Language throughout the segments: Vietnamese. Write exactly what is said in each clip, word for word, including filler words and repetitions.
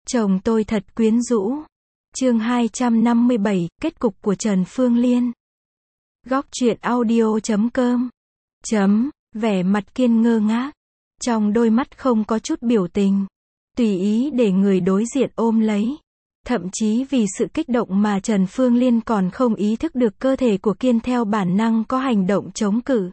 Chồng tôi thật quyến rũ. Chương hai trăm năm mươi bảy, kết cục của Trần Phương Liên. Góc truyện audio chấm com. Chấm, vẻ mặt Kiên ngơ ngác. Trong đôi mắt không có chút biểu tình. Tùy ý để người đối diện ôm lấy. Thậm chí vì sự kích động mà Trần Phương Liên còn không ý thức được cơ thể của Kiên theo bản năng có hành động chống cự.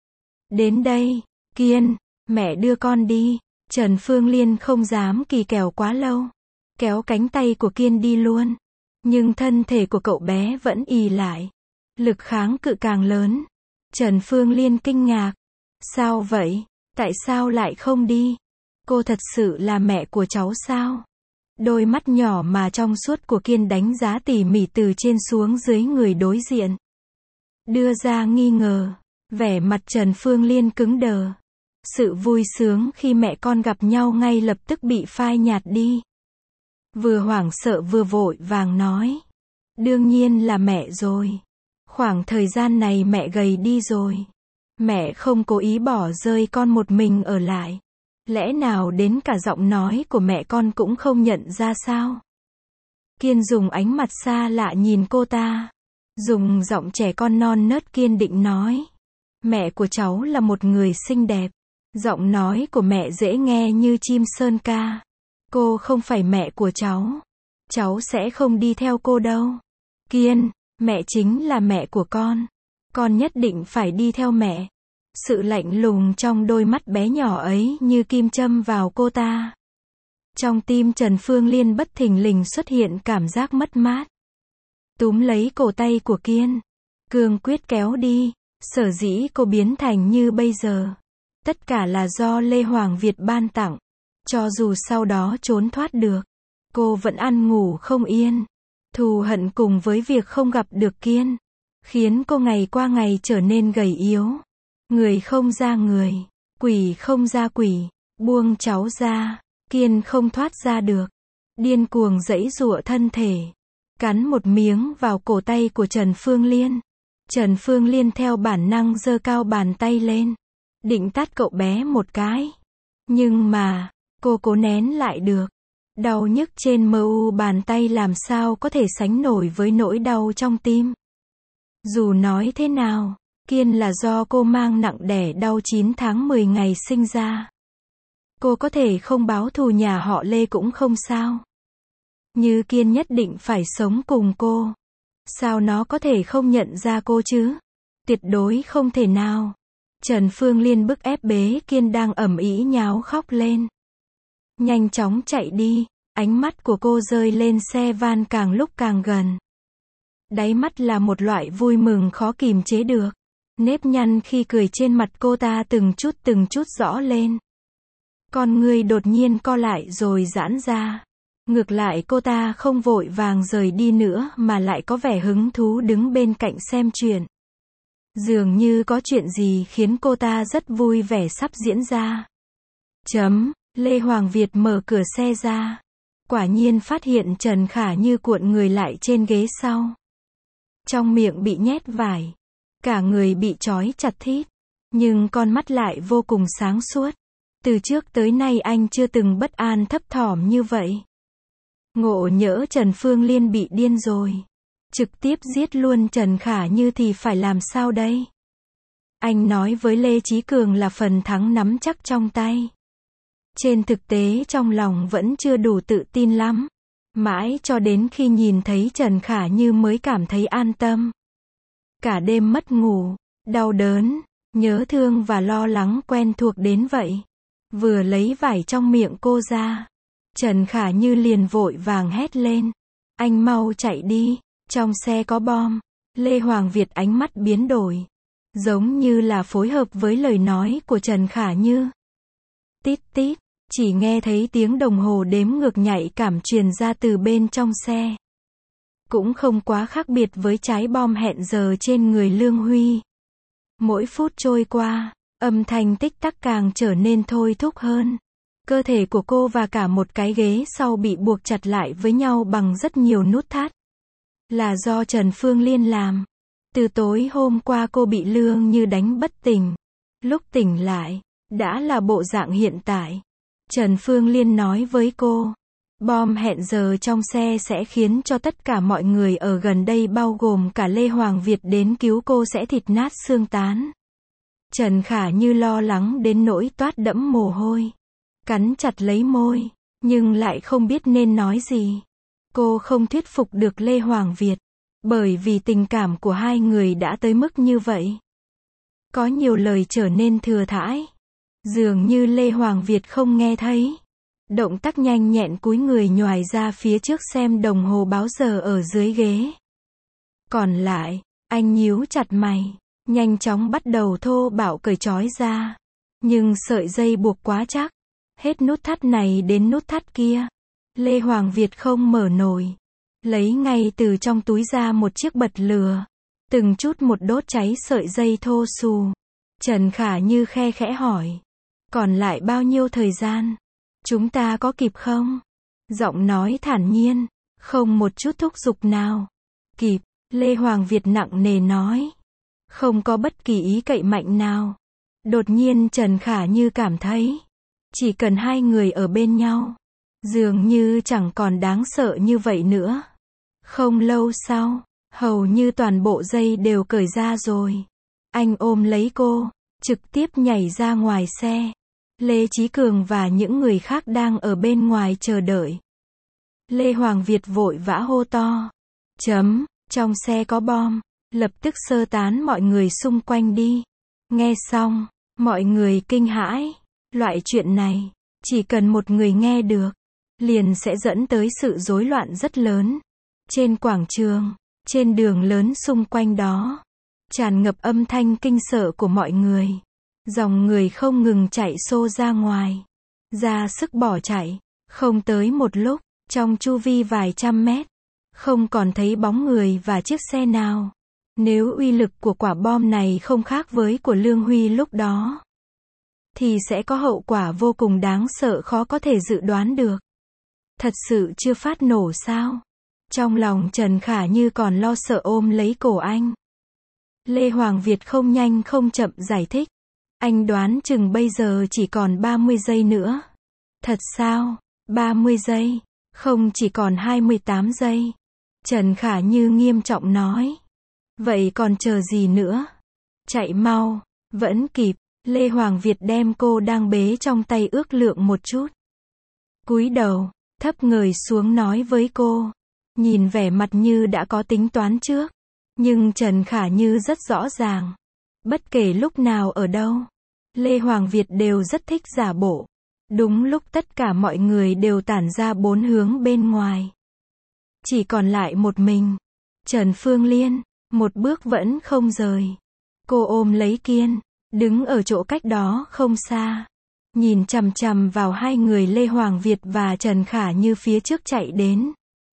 Đến đây, Kiên, mẹ đưa con đi. Trần Phương Liên không dám kỳ kèo quá lâu. Kéo cánh tay của Kiên đi luôn. Nhưng thân thể của cậu bé vẫn ì lại. Lực kháng cự càng lớn. Trần Phương Liên kinh ngạc. Sao vậy? Tại sao lại không đi? Cô thật sự là mẹ của cháu sao? Đôi mắt nhỏ mà trong suốt của Kiên đánh giá tỉ mỉ từ trên xuống dưới người đối diện. Đưa ra nghi ngờ. Vẻ mặt Trần Phương Liên cứng đờ. Sự vui sướng khi mẹ con gặp nhau ngay lập tức bị phai nhạt đi. Vừa hoảng sợ vừa vội vàng nói. Đương nhiên là mẹ rồi. Khoảng thời gian này mẹ gầy đi rồi. Mẹ không cố ý bỏ rơi con một mình ở lại. Lẽ nào đến cả giọng nói của mẹ con cũng không nhận ra sao? Kiên dùng ánh mặt xa lạ nhìn cô ta. Dùng giọng trẻ con non nớt kiên định nói. Mẹ của cháu là một người xinh đẹp. Giọng nói của mẹ dễ nghe như chim sơn ca. Cô không phải mẹ của cháu. Cháu sẽ không đi theo cô đâu. Kiên, mẹ chính là mẹ của con. Con nhất định phải đi theo mẹ. Sự lạnh lùng trong đôi mắt bé nhỏ ấy như kim châm vào cô ta. Trong tim Trần Phương Liên bất thình lình xuất hiện cảm giác mất mát. Túm lấy cổ tay của Kiên. Cương quyết kéo đi. Sở dĩ cô biến thành như bây giờ. Tất cả là do Lê Hoàng Việt ban tặng. Cho dù sau đó trốn thoát được. Cô vẫn ăn ngủ không yên. Thù hận cùng với việc không gặp được Kiên. Khiến cô ngày qua ngày trở nên gầy yếu. Người không ra người. Quỷ không ra quỷ. Buông cháu ra. Kiên không thoát ra được. Điên cuồng giãy giụa thân thể. Cắn một miếng vào cổ tay của Trần Phương Liên. Trần Phương Liên theo bản năng giơ cao bàn tay lên. Định tát cậu bé một cái. Nhưng mà, cô cố nén lại được. Đau nhức trên mờ u bàn tay làm sao có thể sánh nổi với nỗi đau trong tim. Dù nói thế nào, Kiên là do cô mang nặng đẻ đau chín tháng mười ngày sinh ra. Cô có thể không báo thù nhà họ Lê cũng không sao. Như Kiên nhất định phải sống cùng cô. Sao nó có thể không nhận ra cô chứ? Tuyệt đối không thể nào. Trần Phương Liên bức ép bế Kiên đang ầm ĩ nháo khóc lên. Nhanh chóng chạy đi. Ánh mắt của cô rơi lên xe van càng lúc càng gần. Đáy mắt là một loại vui mừng khó kìm chế được. Nếp nhăn khi cười trên mặt cô ta từng chút từng chút rõ lên. Con người đột nhiên co lại rồi giãn ra. Ngược lại cô ta không vội vàng rời đi nữa mà lại có vẻ hứng thú đứng bên cạnh xem chuyện. Dường như có chuyện gì khiến cô ta rất vui vẻ sắp diễn ra. Chấm, Lê Hoàng Việt mở cửa xe ra. Quả nhiên phát hiện Trần Khả Như cuộn người lại trên ghế sau. Trong miệng bị nhét vải. Cả người bị trói chặt thít. Nhưng con mắt lại vô cùng sáng suốt. Từ trước tới nay anh chưa từng bất an thấp thỏm như vậy. Ngộ nhỡ Trần Phương Liên bị điên rồi. Trực tiếp giết luôn Trần Khả Như thì phải làm sao đây? Anh nói với Lê Chí Cường là phần thắng nắm chắc trong tay. Trên thực tế trong lòng vẫn chưa đủ tự tin lắm. Mãi cho đến khi nhìn thấy Trần Khả Như mới cảm thấy an tâm. Cả đêm mất ngủ, đau đớn, nhớ thương và lo lắng quen thuộc đến vậy. Vừa lấy vải trong miệng cô ra. Trần Khả Như liền vội vàng hét lên. Anh mau chạy đi, trong xe có bom. Lê Hoàng Việt ánh mắt biến đổi. Giống như là phối hợp với lời nói của Trần Khả Như. Tít tít, chỉ nghe thấy tiếng đồng hồ đếm ngược nhạy cảm truyền ra từ bên trong xe. Cũng không quá khác biệt với trái bom hẹn giờ trên người Lương Huy. Mỗi phút trôi qua, âm thanh tích tắc càng trở nên thôi thúc hơn. Cơ thể của cô và cả một cái ghế sau bị buộc chặt lại với nhau bằng rất nhiều nút thắt. Là do Trần Phương Liên làm. Từ tối hôm qua cô bị Lương Như đánh bất tỉnh. Lúc tỉnh lại, đã là bộ dạng hiện tại. Trần Phương Liên nói với cô. Bom hẹn giờ trong xe sẽ khiến cho tất cả mọi người ở gần đây bao gồm cả Lê Hoàng Việt đến cứu cô sẽ thịt nát xương tán. Trần Khả Như lo lắng đến nỗi toát đẫm mồ hôi. Cắn chặt lấy môi, nhưng lại không biết nên nói gì. Cô không thuyết phục được Lê Hoàng Việt, bởi vì tình cảm của hai người đã tới mức như vậy. Có nhiều lời trở nên thừa thãi. Dường như Lê Hoàng Việt không nghe thấy. Động tác nhanh nhẹn cúi người nhoài ra phía trước xem đồng hồ báo giờ ở dưới ghế. Còn lại, anh nhíu chặt mày, nhanh chóng bắt đầu thô bạo cởi trói ra. Nhưng sợi dây buộc quá chắc. Hết nút thắt này đến nút thắt kia. Lê Hoàng Việt không mở nổi. Lấy ngay từ trong túi ra một chiếc bật lửa. Từng chút một đốt cháy sợi dây thô xù. Trần Khả Như khe khẽ hỏi. Còn lại bao nhiêu thời gian? Chúng ta có kịp không? Giọng nói thản nhiên, không một chút thúc giục nào. Kịp, Lê Hoàng Việt nặng nề nói. Không có bất kỳ ý cậy mạnh nào. Đột nhiên Trần Khả Như cảm thấy, chỉ cần hai người ở bên nhau, dường như chẳng còn đáng sợ như vậy nữa. Không lâu sau, hầu như toàn bộ dây đều cởi ra rồi. Anh ôm lấy cô, trực tiếp nhảy ra ngoài xe. Lê Chí Cường và những người khác đang ở bên ngoài chờ đợi. Lê Hoàng Việt vội vã hô to. Chấm, trong xe có bom, lập tức sơ tán mọi người xung quanh đi. Nghe xong, mọi người kinh hãi. Loại chuyện này, chỉ cần một người nghe được, liền sẽ dẫn tới sự rối loạn rất lớn. Trên quảng trường, trên đường lớn xung quanh đó, tràn ngập âm thanh kinh sợ của mọi người. Dòng người không ngừng chạy xô ra ngoài, ra sức bỏ chạy. Không tới một lúc, trong chu vi vài trăm mét, không còn thấy bóng người và chiếc xe nào. Nếu uy lực của quả bom này không khác với của Lương Huy lúc đó, thì sẽ có hậu quả vô cùng đáng sợ khó có thể dự đoán được. Thật sự chưa phát nổ sao? Trong lòng Trần Khả Như còn lo sợ ôm lấy cổ anh. Lê Hoàng Việt không nhanh không chậm giải thích. Anh đoán chừng bây giờ chỉ còn ba mươi giây nữa. Thật sao? ba mươi giây? Không chỉ còn hai mươi tám giây. Trần Khả Như nghiêm trọng nói. Vậy còn chờ gì nữa? Chạy mau, vẫn kịp. Lê Hoàng Việt đem cô đang bế trong tay ước lượng một chút. Cúi đầu, thấp người xuống nói với cô. Nhìn vẻ mặt như đã có tính toán trước. Nhưng Trần Khả Như rất rõ ràng. Bất kể lúc nào ở đâu, Lê Hoàng Việt đều rất thích giả bộ. Đúng lúc tất cả mọi người đều tản ra bốn hướng bên ngoài. Chỉ còn lại một mình. Trần Phương Liên, một bước vẫn không rời. Cô ôm lấy Kiên, đứng ở chỗ cách đó không xa. Nhìn chằm chằm vào hai người Lê Hoàng Việt và Trần Khả Như phía trước chạy đến.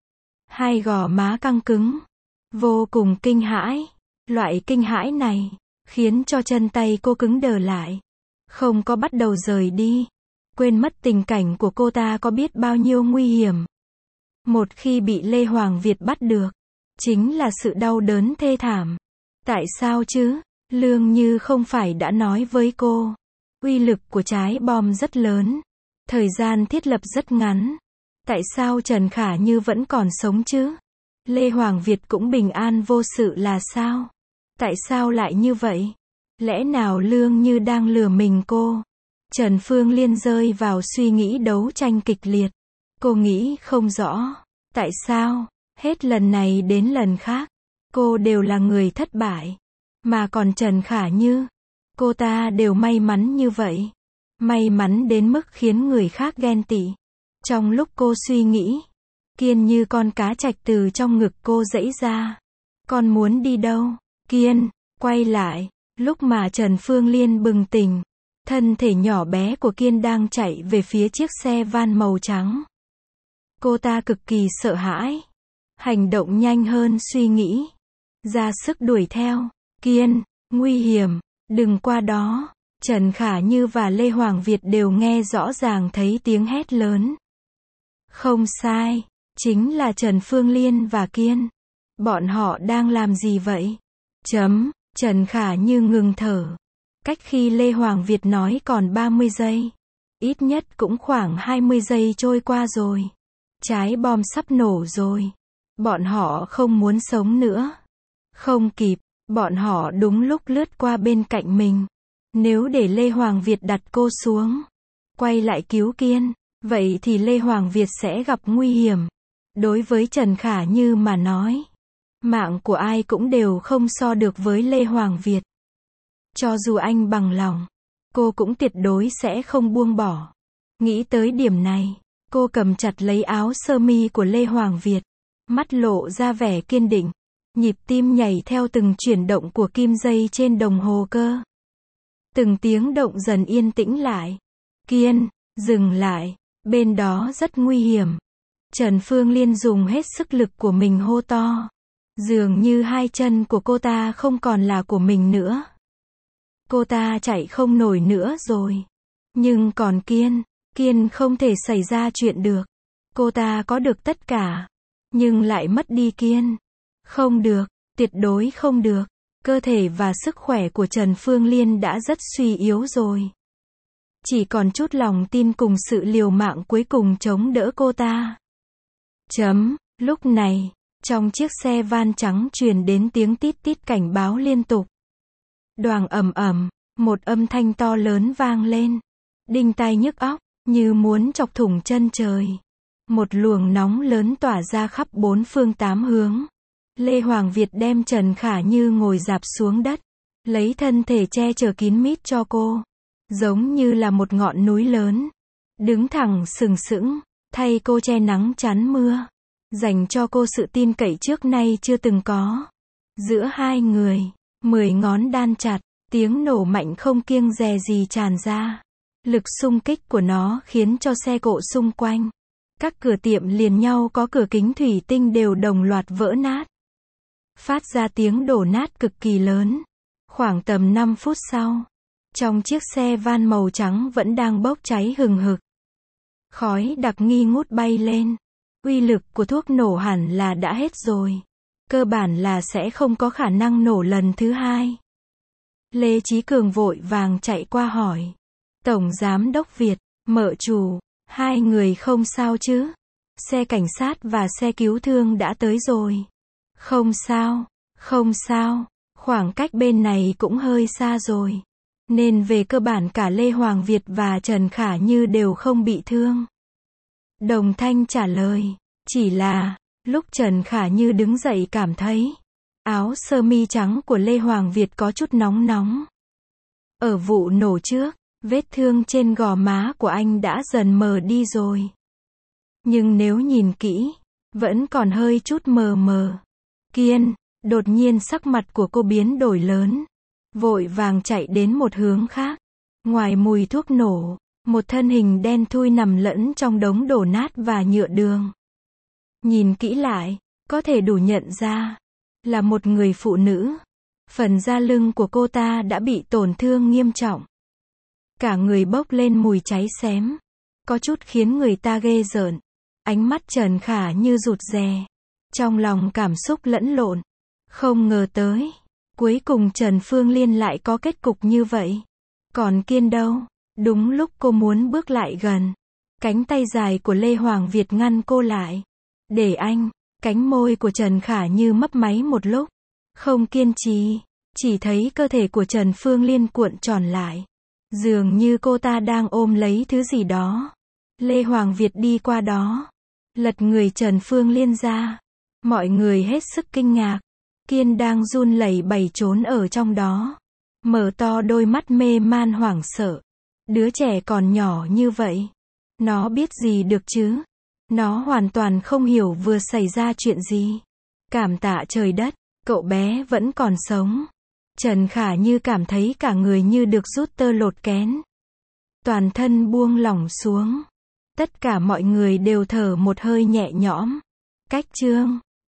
Hai gò má căng cứng. Vô cùng kinh hãi. Loại kinh hãi này, khiến cho chân tay cô cứng đờ lại. Không có bắt đầu rời đi. Quên mất tình cảnh của cô ta có biết bao nhiêu nguy hiểm. Một khi bị Lê Hoàng Việt bắt được, chính là sự đau đớn thê thảm. Tại sao chứ? Lương Như không phải đã nói với cô. Uy lực của trái bom rất lớn. Thời gian thiết lập rất ngắn. Tại sao Trần Khả Như vẫn còn sống chứ? Lê Hoàng Việt cũng bình an vô sự là sao? Tại sao lại như vậy? Lẽ nào Lương Như đang lừa mình cô? Trần Phương Liên rơi vào suy nghĩ đấu tranh kịch liệt. Cô nghĩ không rõ. Tại sao? Hết lần này đến lần khác, cô đều là người thất bại. Mà còn Trần Khả Như, cô ta đều may mắn như vậy. May mắn đến mức khiến người khác ghen tị. Trong lúc cô suy nghĩ, Kiên như con cá trạch từ trong ngực cô giãy ra. Con muốn đi đâu? Kiên, quay lại. Lúc mà Trần Phương Liên bừng tỉnh, thân thể nhỏ bé của Kiên đang chạy về phía chiếc xe van màu trắng. Cô ta cực kỳ sợ hãi. Hành động nhanh hơn suy nghĩ. Ra sức đuổi theo. Kiên, nguy hiểm, đừng qua đó. Trần Khả Như và Lê Hoàng Việt đều nghe rõ ràng thấy tiếng hét lớn. Không sai, chính là Trần Phương Liên và Kiên. Bọn họ đang làm gì vậy? Chấm, Trần Khả Như ngừng thở. Cách khi Lê Hoàng Việt nói còn ba mươi giây. Ít nhất cũng khoảng hai mươi giây trôi qua rồi. Trái bom sắp nổ rồi. Bọn họ không muốn sống nữa. Không kịp, bọn họ đúng lúc lướt qua bên cạnh mình. Nếu để Lê Hoàng Việt đặt cô xuống, quay lại cứu Kiên, vậy thì Lê Hoàng Việt sẽ gặp nguy hiểm. Đối với Trần Khả Như mà nói, mạng của ai cũng đều không so được với Lê Hoàng Việt. Cho dù anh bằng lòng, cô cũng tuyệt đối sẽ không buông bỏ. Nghĩ tới điểm này, cô cầm chặt lấy áo sơ mi của Lê Hoàng Việt, mắt lộ ra vẻ kiên định, nhịp tim nhảy theo từng chuyển động của kim dây trên đồng hồ cơ. Từng tiếng động dần yên tĩnh lại. Kiên, dừng lại, bên đó rất nguy hiểm. Trần Phương Liên dùng hết sức lực của mình hô to. Dường như hai chân của cô ta không còn là của mình nữa. Cô ta chạy không nổi nữa rồi. Nhưng còn Kiên, Kiên không thể xảy ra chuyện được. Cô ta có được tất cả, nhưng lại mất đi Kiên. Không được, tuyệt đối không được. Cơ thể và sức khỏe của Trần Phương Liên đã rất suy yếu rồi. Chỉ còn chút lòng tin cùng sự liều mạng cuối cùng chống đỡ cô ta. Chấm, lúc này, trong chiếc xe van trắng truyền đến tiếng tít tít cảnh báo liên tục. Đoàng ầm ầm, một âm thanh to lớn vang lên. Đinh tai nhức óc, như muốn chọc thủng chân trời. Một luồng nóng lớn tỏa ra khắp bốn phương tám hướng. Lê Hoàng Việt đem Trần Khả Như ngồi rạp xuống đất, lấy thân thể che chở kín mít cho cô, giống như là một ngọn núi lớn, đứng thẳng sừng sững, thay cô che nắng chắn mưa, dành cho cô sự tin cậy trước nay chưa từng có. Giữa hai người, mười ngón đan chặt, tiếng nổ mạnh không kiêng dè gì tràn ra. Lực xung kích của nó khiến cho xe cộ xung quanh, các cửa tiệm liền nhau có cửa kính thủy tinh đều đồng loạt vỡ nát. Phát ra tiếng đổ nát cực kỳ lớn. Khoảng tầm năm phút sau, trong chiếc xe van màu trắng vẫn đang bốc cháy hừng hực. Khói đặc nghi ngút bay lên. Uy lực của thuốc nổ hẳn là đã hết rồi. Cơ bản là sẽ không có khả năng nổ lần thứ hai. Lê Chí Cường vội vàng chạy qua hỏi. Tổng Giám đốc Việt, Mợ chủ, hai người không sao chứ? Xe cảnh sát và xe cứu thương đã tới rồi. Không sao, không sao, khoảng cách bên này cũng hơi xa rồi. Nên về cơ bản cả Lê Hoàng Việt và Trần Khả Như đều không bị thương. Đồng Thanh trả lời, chỉ là, lúc Trần Khả Như đứng dậy cảm thấy, áo sơ mi trắng của Lê Hoàng Việt có chút nóng nóng. Ở vụ nổ trước, vết thương trên gò má của anh đã dần mờ đi rồi. Nhưng nếu nhìn kỹ, vẫn còn hơi chút mờ mờ. Kiên, đột nhiên sắc mặt của cô biến đổi lớn. Vội vàng chạy đến một hướng khác. Ngoài mùi thuốc nổ, một thân hình đen thui nằm lẫn trong đống đổ nát và nhựa đường. Nhìn kỹ lại, có thể đủ nhận ra, là một người phụ nữ. Phần da lưng của cô ta đã bị tổn thương nghiêm trọng. Cả người bốc lên mùi cháy xém. Có chút khiến người ta ghê rợn. Ánh mắt Trần Khả Như rụt rè. Trong lòng cảm xúc lẫn lộn. Không ngờ tới. Cuối cùng Trần Phương Liên lại có kết cục như vậy. Còn Kiên đâu? Đúng lúc cô muốn bước lại gần. Cánh tay dài của Lê Hoàng Việt ngăn cô lại. Để anh. Cánh môi của Trần Khả Như mấp máy một lúc. Không kiên trì. Chỉ thấy cơ thể của Trần Phương Liên cuộn tròn lại. Dường như cô ta đang ôm lấy thứ gì đó. Lê Hoàng Việt đi qua đó. Lật người Trần Phương Liên ra. Mọi người hết sức kinh ngạc. Kiên đang run lẩy bẩy trốn ở trong đó. Mở to đôi mắt mê man hoảng sợ. Đứa trẻ còn nhỏ như vậy. Nó biết gì được chứ? Nó hoàn toàn không hiểu vừa xảy ra chuyện gì. Cảm tạ trời đất, cậu bé vẫn còn sống. Trần Khả Như cảm thấy cả người như được rút tơ lột kén. Toàn thân buông lỏng xuống. Tất cả mọi người đều thở một hơi nhẹ nhõm. Cách chương